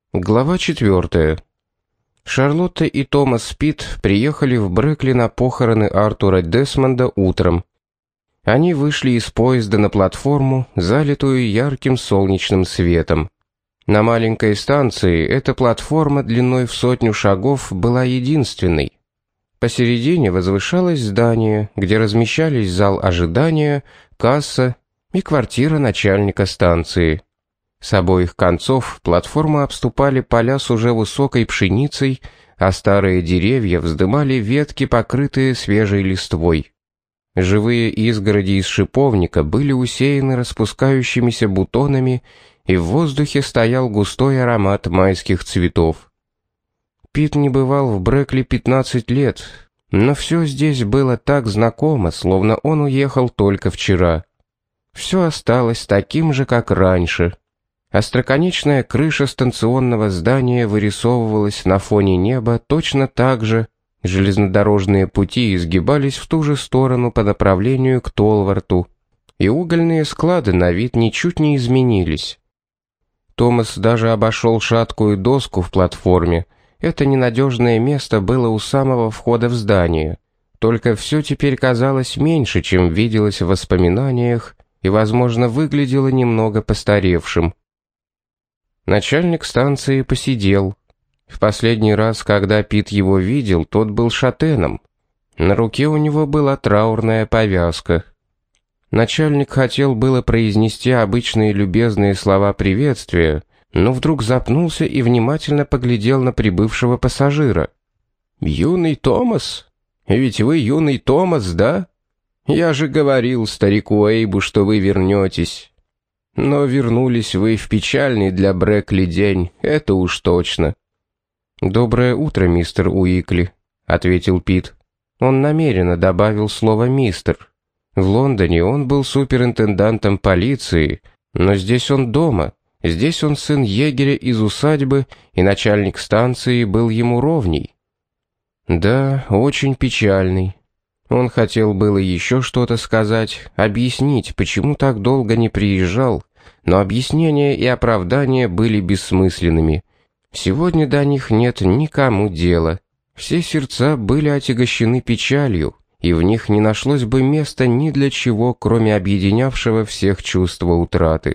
Глава 4. Шарлотта и Томас Питт приехали в Брэкли на похороны Артура Десмонда утром. Они вышли из поезда на платформу, залитую ярким солнечным светом. На маленькой станции эта платформа длиной в 100 шагов была единственной. Посередине возвышалось здание, где размещались зал ожидания, касса и квартира начальника станции. С обоих концов платформу обступали поля с уже высокой пшеницей, а старые деревья вздымали ветки, покрытые свежей листвой. Живые изгороди из шиповника были усеяны распускающимися бутонами, и в воздухе стоял густой аромат майских цветов. Питт не бывал в Брэкли 15 лет, но все здесь было так знакомо, словно он уехал только вчера. Все осталось таким же, как раньше. Остроконечная крыша станционного здания вырисовывалась на фоне неба точно так же, железнодорожные пути изгибались в ту же сторону по направлению к Толварту, и угольные склады на вид ничуть не изменились. Томас даже обошел шаткую доску в платформе. Это ненадежное место было у самого входа в здание. Только все теперь казалось меньше, чем виделось в воспоминаниях, и, возможно, выглядело немного постаревшим. Начальник станции посидел. В последний раз, когда Питт его видел, тот был шатеном. На руке у него была траурная повязка. Начальник хотел было произнести обычные любезные слова приветствия, но вдруг запнулся и внимательно поглядел на прибывшего пассажира. «Юный Томас? Ведь вы юный Томас, да? Я же говорил старику Эйбу, что вы вернетесь. Но вернулись вы в печальный для Брэкли день, это уж точно». «Доброе утро, мистер Уикли», — ответил Питт. Он намеренно добавил слово «мистер». В Лондоне он был суперинтендантом полиции, но здесь он дома, здесь он сын егеря из усадьбы, и начальник станции был ему ровней. Да, очень печальный. Он хотел было еще что-то сказать, объяснить, почему так долго не приезжал, но объяснения и оправдания были бессмысленными. Сегодня до них нет никому дела. Все сердца были отягощены печалью, и в них не нашлось бы места ни для чего, кроме объединявшего всех чувства утраты.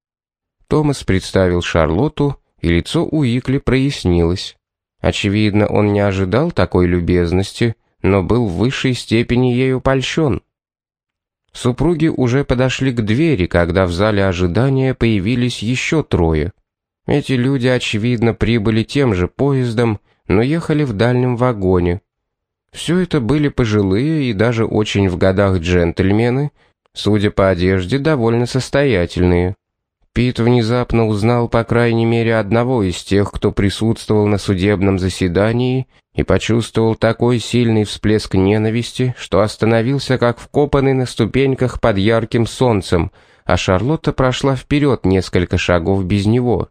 Томас представил Шарлотту, и лицо Уикли прояснилось. Очевидно, он не ожидал такой любезности, но был в высшей степени ею польщен. Супруги уже подошли к двери, когда в зале ожидания появились еще трое. Эти люди, очевидно, прибыли тем же поездом, но ехали в дальнем вагоне. Все это были пожилые и даже очень в годах джентльмены, судя по одежде, довольно состоятельные. Питт внезапно узнал по крайней мере одного из тех, кто присутствовал на судебном заседании, и почувствовал такой сильный всплеск ненависти, что остановился как вкопанный на ступеньках под ярким солнцем, а Шарлотта прошла вперед несколько шагов без него.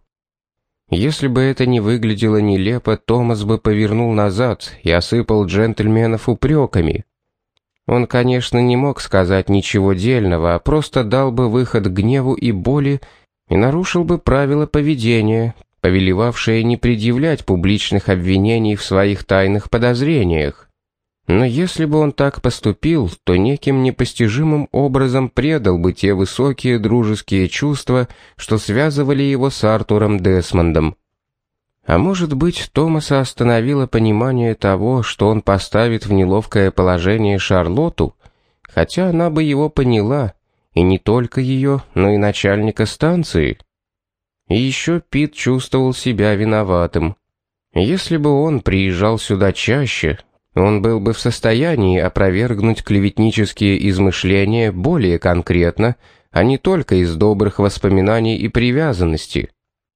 Если бы это не выглядело нелепо, Томас бы повернул назад и осыпал джентльменов упреками. Он, конечно, не мог сказать ничего дельного, а просто дал бы выход гневу и боли и нарушил бы правила поведения, повелевавшие не предъявлять публичных обвинений в своих тайных подозрениях. Но если бы он так поступил, то неким непостижимым образом предал бы те высокие дружеские чувства, что связывали его с Артуром Десмондом. А может быть, Томаса остановило понимание того, что он поставит в неловкое положение Шарлотту, хотя она бы его поняла, и не только ее, но и начальника станции. И еще Питт чувствовал себя виноватым. Если бы он приезжал сюда чаще, он был бы в состоянии опровергнуть клеветнические измышления более конкретно, а не только из добрых воспоминаний и привязанности.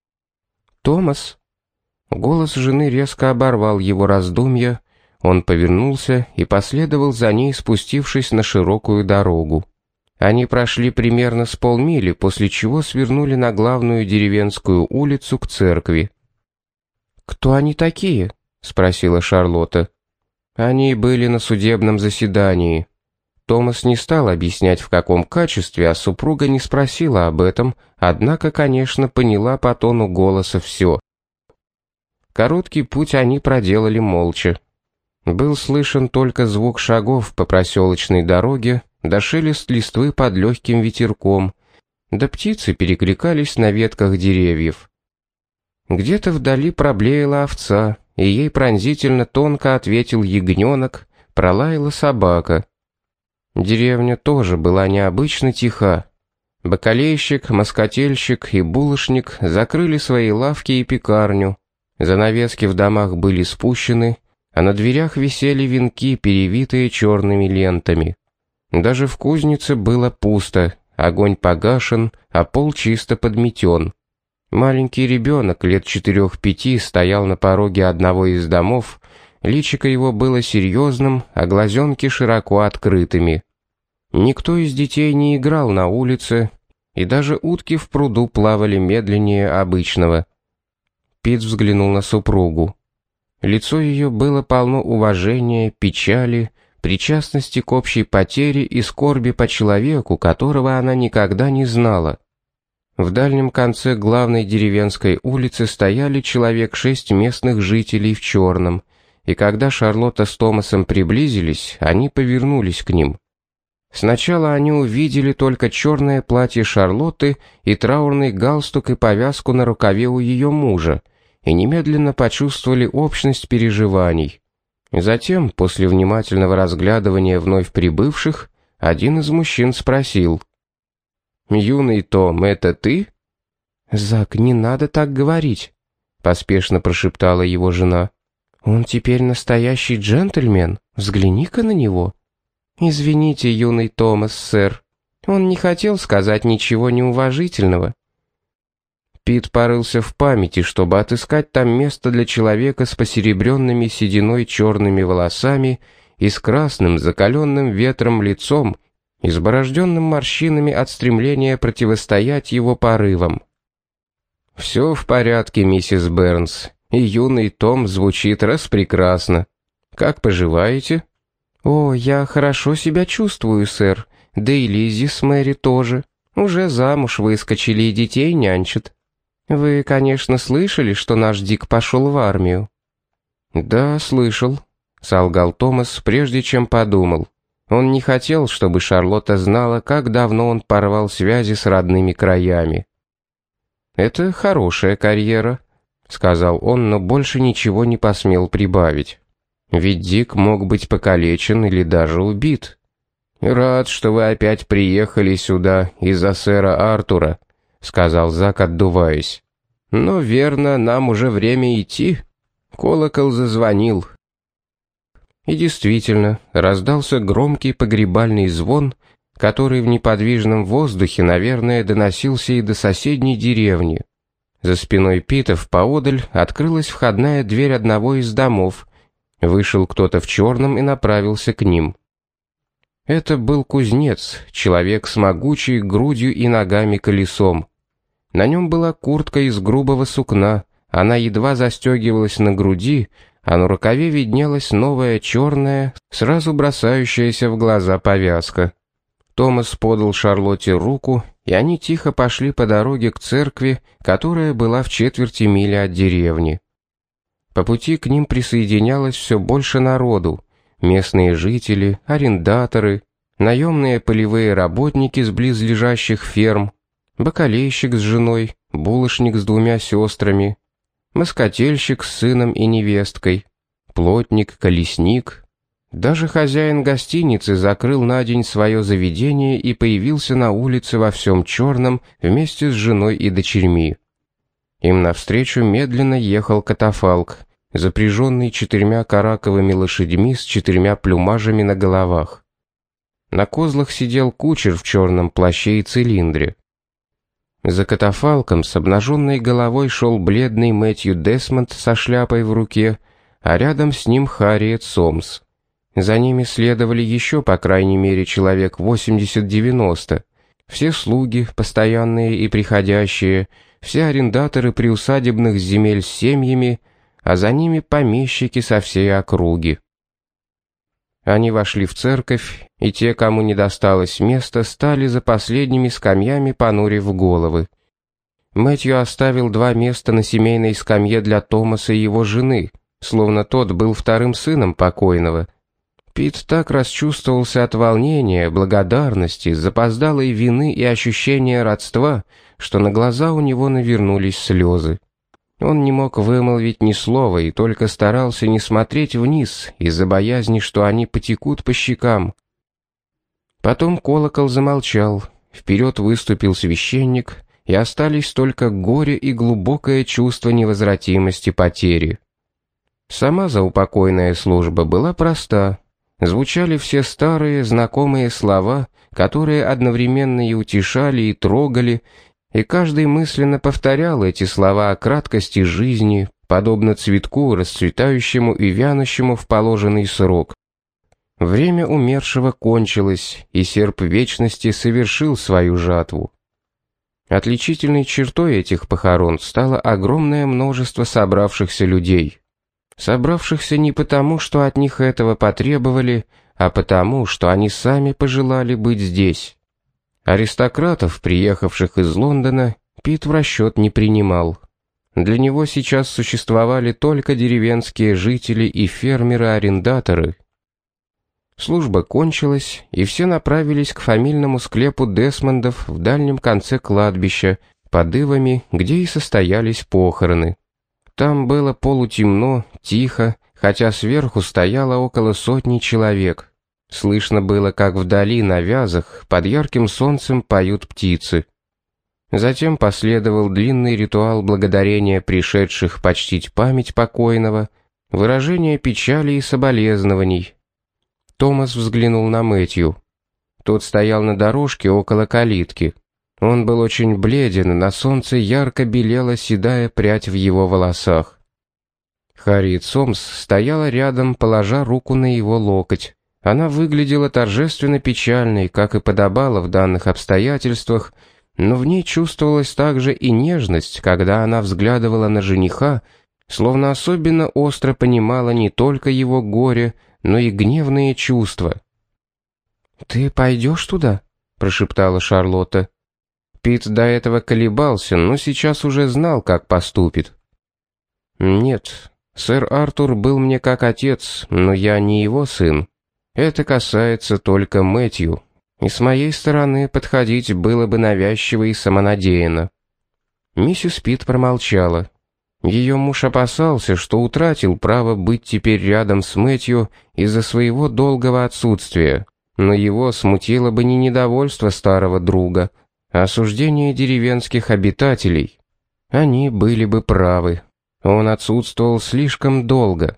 «Томас!» Голос жены резко оборвал его раздумья, он повернулся и последовал за ней, спустившись на широкую дорогу. Они прошли примерно с полмили, после чего свернули на главную деревенскую улицу к церкви. «Кто они такие?» — спросила Шарлотта. Они были на судебном заседании. Томас не стал объяснять, в каком качестве, а супруга не спросила об этом, однако, конечно, поняла по тону голоса все. Короткий путь они проделали молча. Был слышен только звук шагов по проселочной дороге, да шелест листвы под легким ветерком, да птицы перекликались на ветках деревьев. Где-то вдали проблеяла овца, и ей пронзительно тонко ответил ягненок, пролаяла собака. Деревня тоже была необычно тиха. Бакалейщик, москотельщик и булочник закрыли свои лавки и пекарню. Занавески в домах были спущены, а на дверях висели венки, перевитые черными лентами. Даже в кузнице было пусто, огонь погашен, а пол чисто подметен. Маленький ребенок лет 4-5 стоял на пороге одного из домов, личико его было серьезным, а глазенки широко открытыми. Никто из детей не играл на улице, и даже утки в пруду плавали медленнее обычного. Пит взглянул на супругу. Лицо ее было полно уважения, печали, причастности к общей потере и скорби по человеку, которого она никогда не знала. В дальнем конце главной деревенской улицы стояли человек 6 местных жителей в черном, и когда Шарлотта с Томасом приблизились, они повернулись к ним. Сначала они увидели только черное платье Шарлотты и траурный галстук и повязку на рукаве у ее мужа, и немедленно почувствовали общность переживаний. Затем, после внимательного разглядывания вновь прибывших, один из мужчин спросил: «Юный Том, это ты?» «Зак, не надо так говорить», — поспешно прошептала его жена. «Он теперь настоящий джентльмен. Взгляни-ка на него». «Извините, юный Томас, сэр. Он не хотел сказать ничего неуважительного». Пит порылся в памяти, чтобы отыскать там место для человека с посеребренными сединой черными волосами и с красным, закаленным ветром лицом, изборожденным морщинами от стремления противостоять его порывам. «Все в порядке, миссис Бернс, и юный Том звучит распрекрасно. Как поживаете?» «О, я хорошо себя чувствую, сэр. Да и Лиззи с Мэри тоже. Уже замуж выскочили и детей нянчат. Вы, конечно, слышали, что наш Дик пошел в армию?» «Да, слышал», — солгал Томас, прежде чем подумал. Он не хотел, чтобы Шарлотта знала, как давно он порвал связи с родными краями. «Это хорошая карьера», — сказал он, но больше ничего не посмел прибавить. Ведь Дик мог быть покалечен или даже убит. «Рад, что вы опять приехали сюда из-за сэра Артура», — сказал Зак, отдуваясь. «Но верно, нам уже время идти. Колокол зазвонил». И действительно, раздался громкий погребальный звон, который в неподвижном воздухе, наверное, доносился и до соседней деревни. За спиной Питов поодаль открылась входная дверь одного из домов. Вышел кто-то в черном и направился к ним. Это был кузнец, человек с могучей грудью и ногами-колесом. На нем была куртка из грубого сукна, она едва застегивалась на груди, а на рукаве виднелась новая черная, сразу бросающаяся в глаза повязка. Томас подал Шарлотте руку, и они тихо пошли по дороге к церкви, которая была в 1/4 мили от деревни. По пути к ним присоединялось все больше народу: местные жители, арендаторы, наемные полевые работники с близлежащих ферм, бакалейщик с женой, булочник с 2 сестрами, москотельщик с сыном и невесткой, плотник, колесник. Даже хозяин гостиницы закрыл на день свое заведение и появился на улице во всем черном вместе с женой и дочерьми. Им навстречу медленно ехал катафалк, запряженный 4 караковыми лошадьми с 4 плюмажами на головах. На козлах сидел кучер в черном плаще и цилиндре. За катафалком с обнаженной головой шел бледный Мэтью Десмонд со шляпой в руке, а рядом с ним Харриет Сомс. За ними следовали еще по крайней мере человек 80-90. Все слуги, постоянные и приходящие, все арендаторы приусадебных земель с семьями, а за ними помещики со всей округи. Они вошли в церковь, и те, кому не досталось места, стали за последними скамьями, понурив головы. Мэтью оставил 2 места на семейной скамье для Томаса и его жены, словно тот был вторым сыном покойного. Пит так расчувствовался от волнения, благодарности, запоздалой вины и ощущения родства, что на глаза у него навернулись слезы. Он не мог вымолвить ни слова и только старался не смотреть вниз из-за боязни, что они потекут по щекам. Потом колокол замолчал, вперед выступил священник, и остались только горе и глубокое чувство невозвратимости потери. Сама заупокойная служба была проста. Звучали все старые знакомые слова, которые одновременно и утешали, и трогали, и каждый мысленно повторял эти слова о краткости жизни, подобно цветку, расцветающему и вянущему в положенный срок. Время умершего кончилось, и серп вечности совершил свою жатву. Отличительной чертой этих похорон стало огромное множество собравшихся людей. Собравшихся не потому, что от них этого потребовали, а потому, что они сами пожелали быть здесь. Аристократов, приехавших из Лондона, Пит в расчет не принимал. Для него сейчас существовали только деревенские жители и фермеры-арендаторы. Служба кончилась, и все направились к фамильному склепу Десмондов в дальнем конце кладбища, под ивами, где и состоялись похороны. Там было полутемно, тихо, хотя сверху стояло около 100 человек. Слышно было, как вдали на вязах под ярким солнцем поют птицы. Затем последовал длинный ритуал благодарения пришедших почтить память покойного, выражение печали и соболезнований. Томас взглянул на Мэтью. Тот стоял на дорожке около калитки. Он был очень бледен, и на солнце ярко белела седая прядь в его волосах. Харриет Сомс стояла рядом, положа руку на его локоть. Она выглядела торжественно печальной, как и подобало в данных обстоятельствах, но в ней чувствовалась также и нежность, когда она взглядывала на жениха, словно особенно остро понимала не только его горе, но и гневные чувства. «Ты пойдешь туда?» — прошептала Шарлотта. Пит до этого колебался, но сейчас уже знал, как поступит. «Нет, сэр Артур был мне как отец, но я не его сын. Это касается только Мэтью, и с моей стороны подходить было бы навязчиво и самонадеянно». Миссис Пит промолчала. Ее муж опасался, что утратил право быть теперь рядом с Мэтью из-за своего долгого отсутствия, но его смутило бы не недовольство старого друга, а осуждение деревенских обитателей. Они были бы правы. Он отсутствовал слишком долго.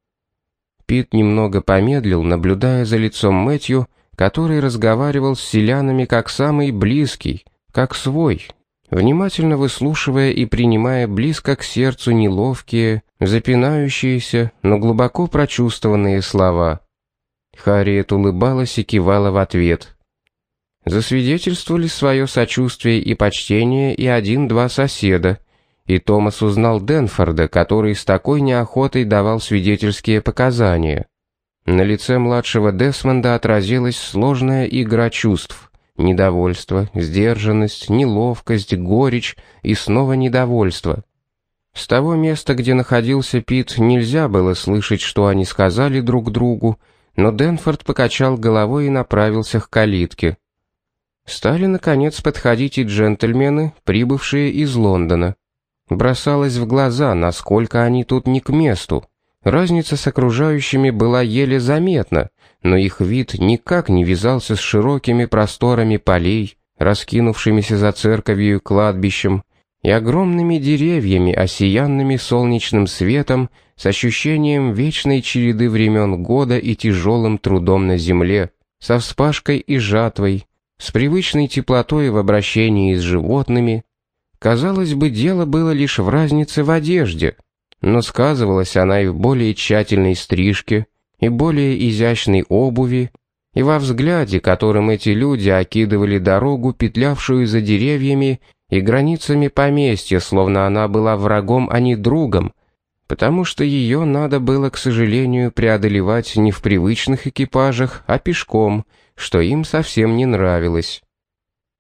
Пит немного помедлил, наблюдая за лицом Мэтью, который разговаривал с селянами как самый близкий, как свой, внимательно выслушивая и принимая близко к сердцу неловкие, запинающиеся, но глубоко прочувствованные слова. Харриет улыбалась и кивала в ответ. Засвидетельствовали свое сочувствие и почтение и 1-2 соседа, и Томас узнал Денфорда, который с такой неохотой давал свидетельские показания. На лице младшего Десмонда отразилась сложная игра чувств: недовольство, сдержанность, неловкость, горечь и снова недовольство. С того места, где находился Пит, нельзя было слышать, что они сказали друг другу, но Денфорд покачал головой и направился к калитке. Стали, наконец, подходить и джентльмены, прибывшие из Лондона. Бросалось в глаза, насколько они тут не к месту. Разница с окружающими была еле заметна, но их вид никак не вязался с широкими просторами полей, раскинувшимися за церковью и кладбищем, и огромными деревьями, осиянными солнечным светом, с ощущением вечной череды времен года и тяжелым трудом на земле, со вспашкой и жатвой, с привычной теплотой в обращении с животными. Казалось бы, дело было лишь в разнице в одежде, но сказывалась она и в более тщательной стрижке, и более изящной обуви, и во взгляде, которым эти люди окидывали дорогу, петлявшую за деревьями и границами поместья, словно она была врагом, а не другом, потому что ее надо было, к сожалению, преодолевать не в привычных экипажах, а пешком, что им совсем не нравилось.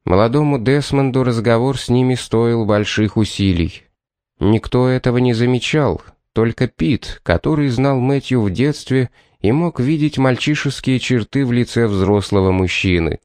Молодому Десмонду разговор с ними стоил больших усилий. Никто этого не замечал, только Пит, который знал Мэтью в детстве и мог видеть мальчишеские черты в лице взрослого мужчины.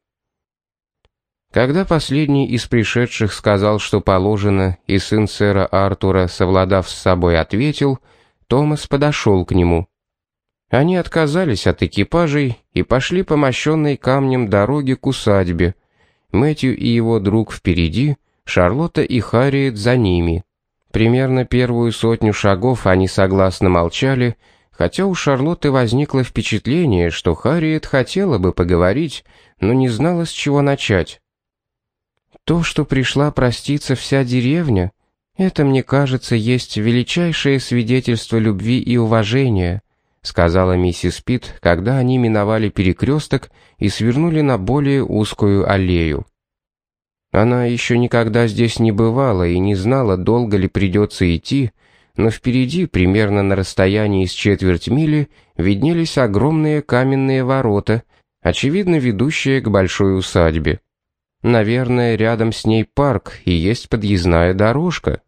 Когда последний из пришедших сказал, что положено, и сын сэра Артура, совладав с собой, ответил, Томас подошел к нему. Они отказались от экипажей и пошли по мощенной камнем дороге к усадьбе. Мэтью и его друг впереди, Шарлотта и Харриет за ними. Примерно первую сотню шагов они согласно молчали, хотя у Шарлотты возникло впечатление, что Харриет хотела бы поговорить, но не знала, с чего начать. «То, что пришла проститься вся деревня, это, мне кажется, есть величайшее свидетельство любви и уважения», сказала миссис Пит, когда они миновали перекресток и свернули на более узкую аллею. Она еще никогда здесь не бывала и не знала, долго ли придется идти, но впереди, примерно на расстоянии с четверть мили, виднелись огромные каменные ворота, очевидно ведущие к большой усадьбе. Наверное, рядом с ней парк и есть подъездная дорожка.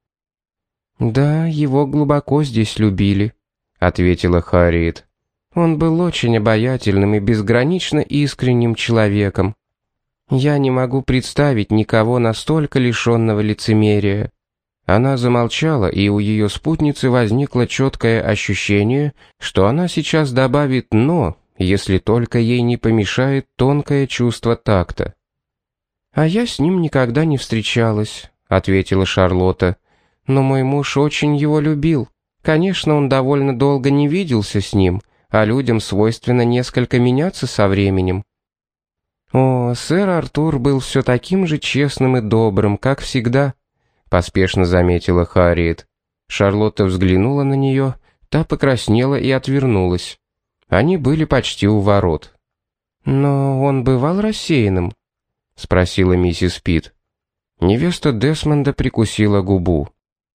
«Да, его глубоко здесь любили», — ответила Харриет. «Он был очень обаятельным и безгранично искренним человеком. Я не могу представить никого настолько лишенного лицемерия». Она замолчала, и у ее спутницы возникло четкое ощущение, что она сейчас добавит «но», если только ей не помешает тонкое чувство такта. «А я с ним никогда не встречалась», — ответила Шарлотта. «Но мой муж очень его любил. Конечно, он довольно долго не виделся с ним, а людям свойственно несколько меняться со временем». «О, сэр Артур был все таким же честным и добрым, как всегда», — поспешно заметила Харриет. Шарлотта взглянула на нее, та покраснела и отвернулась. Они были почти у ворот. «Но он бывал рассеянным?» — спросила миссис Пит. Невеста Десмонда прикусила губу.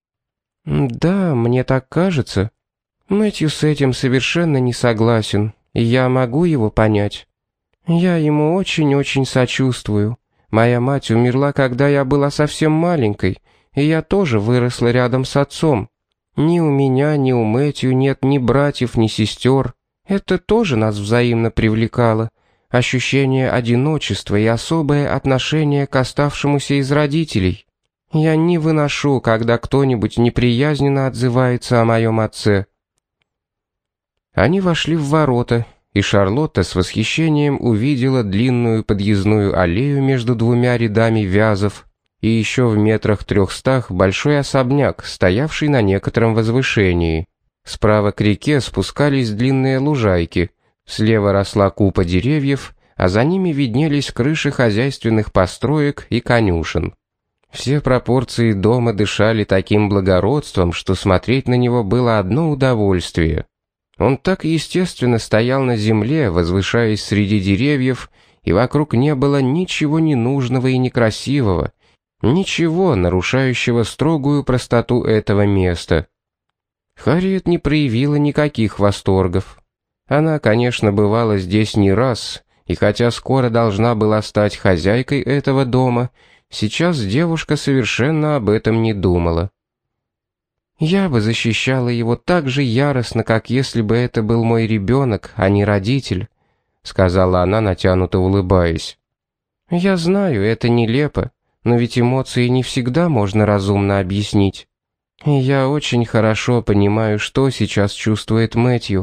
«Да, мне так кажется. Мэтью с этим совершенно не согласен, и я могу его понять. Я ему очень-очень сочувствую. Моя мать умерла, когда я была совсем маленькой, и я тоже выросла рядом с отцом. Ни у меня, ни у Мэтью нет ни братьев, ни сестер. Это тоже нас взаимно привлекало. Ощущение одиночества и особое отношение к оставшемуся из родителей. Я не выношу, когда кто-нибудь неприязненно отзывается о моем отце». Они вошли в ворота, и Шарлотта с восхищением увидела длинную подъездную аллею между двумя рядами вязов и еще в 300 большой особняк, стоявший на некотором возвышении. Справа к реке спускались длинные лужайки. Слева росла купа деревьев, а за ними виднелись крыши хозяйственных построек и конюшен. Все пропорции дома дышали таким благородством, что смотреть на него было одно удовольствие. Он так естественно стоял на земле, возвышаясь среди деревьев, и вокруг не было ничего ненужного и некрасивого, ничего, нарушающего строгую простоту этого места. Харриет не проявила никаких восторгов. Она, конечно, бывала здесь не раз, и хотя скоро должна была стать хозяйкой этого дома, сейчас девушка совершенно об этом не думала. «Я бы защищала его так же яростно, как если бы это был мой ребенок, а не родитель», — сказала она, натянуто улыбаясь. «Я знаю, это нелепо, но ведь эмоции не всегда можно разумно объяснить. И я очень хорошо понимаю, что сейчас чувствует Мэтью».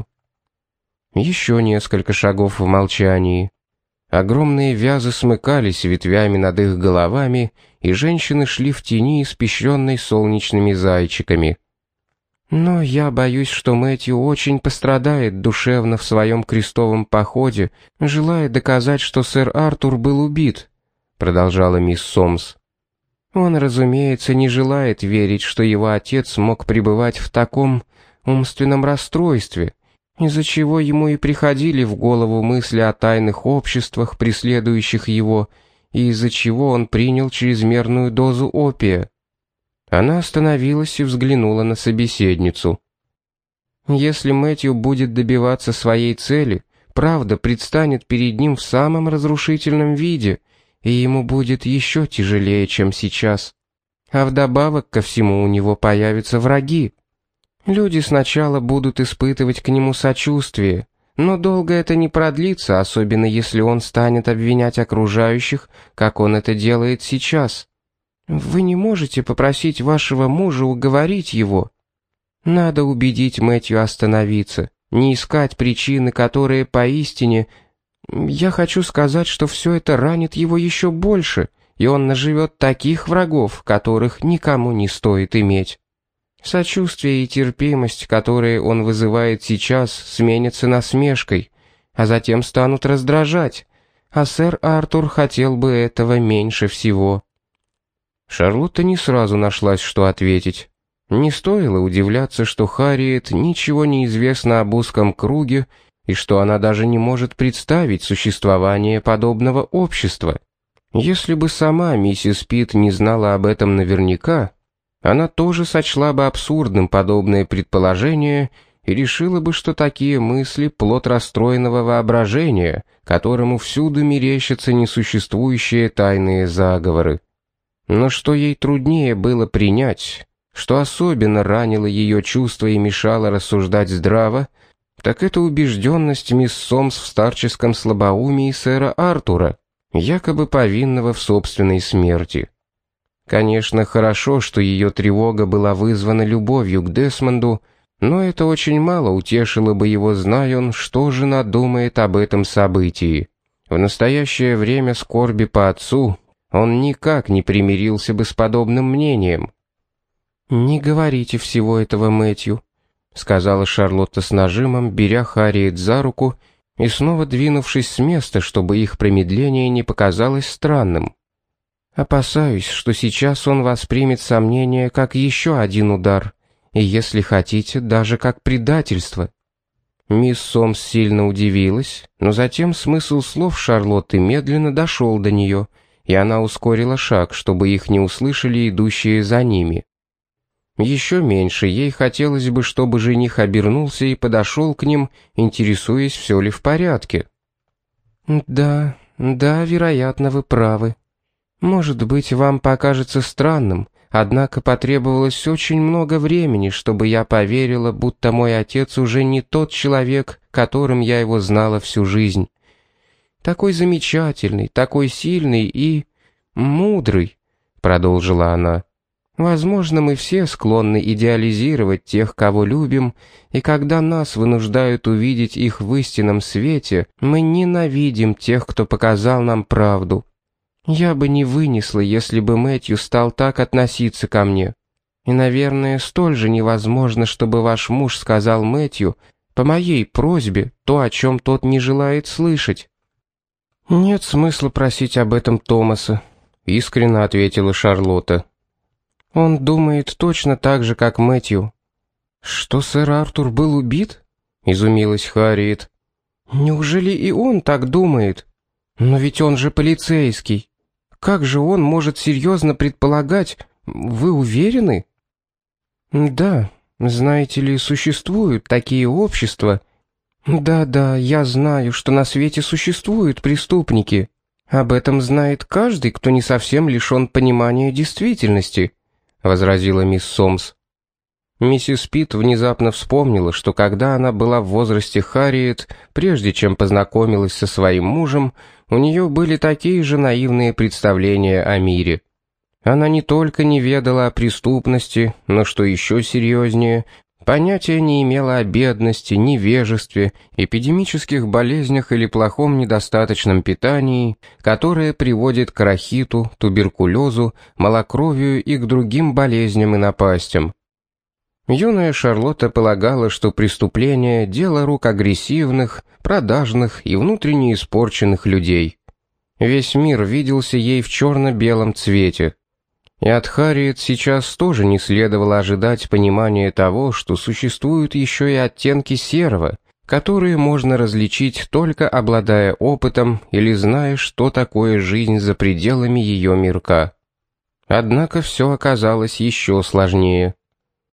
Еще несколько шагов в молчании. Огромные вязы смыкались ветвями над их головами, и женщины шли в тени, испещренной солнечными зайчиками. «Но я боюсь, что Мэтью очень пострадает душевно в своем крестовом походе, желая доказать, что сэр Артур был убит», — продолжала мисс Сомс. «Он, разумеется, не желает верить, что его отец мог пребывать в таком умственном расстройстве, из-за чего ему и приходили в голову мысли о тайных обществах, преследующих его, и из-за чего он принял чрезмерную дозу опия». Она остановилась и взглянула на собеседницу. «Если Мэтью будет добиваться своей цели, правда предстанет перед ним в самом разрушительном виде, и ему будет еще тяжелее, чем сейчас. А вдобавок ко всему у него появятся враги. Люди сначала будут испытывать к нему сочувствие, но долго это не продлится, особенно если он станет обвинять окружающих, как он это делает сейчас. Вы не можете попросить вашего мужа уговорить его. Надо убедить Мэтью остановиться, не искать причины, которые поистине... Я хочу сказать, что все это ранит его еще больше, и он наживет таких врагов, которых никому не стоит иметь. Сочувствие и терпимость, которые он вызывает сейчас, сменятся насмешкой, а затем станут раздражать, а сэр Артур хотел бы этого меньше всего. Шарлотта не сразу нашлась, что ответить. Не стоило удивляться, что Харриет ничего не известно об узком круге, и что она даже не может представить существование подобного общества. Если бы сама миссис Питт не знала об этом наверняка, она тоже сочла бы абсурдным подобное предположение и решила бы, что такие мысли — плод расстроенного воображения, которому всюду мерещатся несуществующие тайные заговоры. Но что ей труднее было принять, что особенно ранило ее чувства и мешало рассуждать здраво, так это убежденность мисс Сомс в старческом слабоумии сэра Артура, якобы повинного в собственной смерти. Конечно, хорошо, что ее тревога была вызвана любовью к Десмонду, но это очень мало утешило бы его, зная он, что жена думает об этом событии. В настоящее время скорби по отцу он никак не примирился бы с подобным мнением. «Не говорите всего этого Мэтью», — сказала Шарлотта с нажимом, беря Харриет за руку и снова двинувшись с места, чтобы их промедление не показалось странным. «Опасаюсь, что сейчас он воспримет сомнение как еще один удар, и, если хотите, даже как предательство». Мисс Сомс сильно удивилась, но затем смысл слов Шарлотты медленно дошел до нее, и она ускорила шаг, чтобы их не услышали идущие за ними. Еще меньше ей хотелось бы, чтобы жених обернулся и подошел к ним, интересуясь, все ли в порядке. «Да, вероятно, вы правы. Может быть, вам покажется странным, однако потребовалось очень много времени, чтобы я поверила, будто мой отец уже не тот человек, которым я его знала всю жизнь. Такой замечательный, такой сильный и... мудрый», — продолжила она. «Возможно, мы все склонны идеализировать тех, кого любим, и когда нас вынуждают увидеть их в истинном свете, мы ненавидим тех, кто показал нам правду. Я бы не вынесла, если бы Мэтью стал так относиться ко мне. И, наверное, столь же невозможно, чтобы ваш муж сказал Мэтью, по моей просьбе, то, о чем тот не желает слышать». «Нет смысла просить об этом Томаса», — искренне ответила Шарлотта. «Он думает точно так же, как Мэтью». «Что, сэр Артур был убит?» — изумилась Харриет. «Неужели и он так думает? Но ведь он же полицейский. Как же он может серьезно предполагать? Вы уверены?» «Да, знаете ли, существуют такие общества». «Да, я знаю, что на свете существуют преступники. Об этом знает каждый, кто не совсем лишен понимания действительности», — возразила мисс Сомс. Миссис Питт внезапно вспомнила, что когда она была в возрасте Харриет, прежде чем познакомилась со своим мужем, у нее были такие же наивные представления о мире. Она не только не ведала о преступности, но, что еще серьезнее, понятия не имела о бедности, невежестве, эпидемических болезнях или плохом недостаточном питании, которое приводит к рахиту, туберкулезу, малокровию и к другим болезням и напастям. Юная Шарлотта полагала, что преступление – дело рук агрессивных, продажных и внутренне испорченных людей. Весь мир виделся ей в черно-белом цвете. И от Харриет сейчас тоже не следовало ожидать понимания того, что существуют еще и оттенки серого, которые можно различить только обладая опытом или зная, что такое жизнь за пределами ее мирка. Однако все оказалось еще сложнее.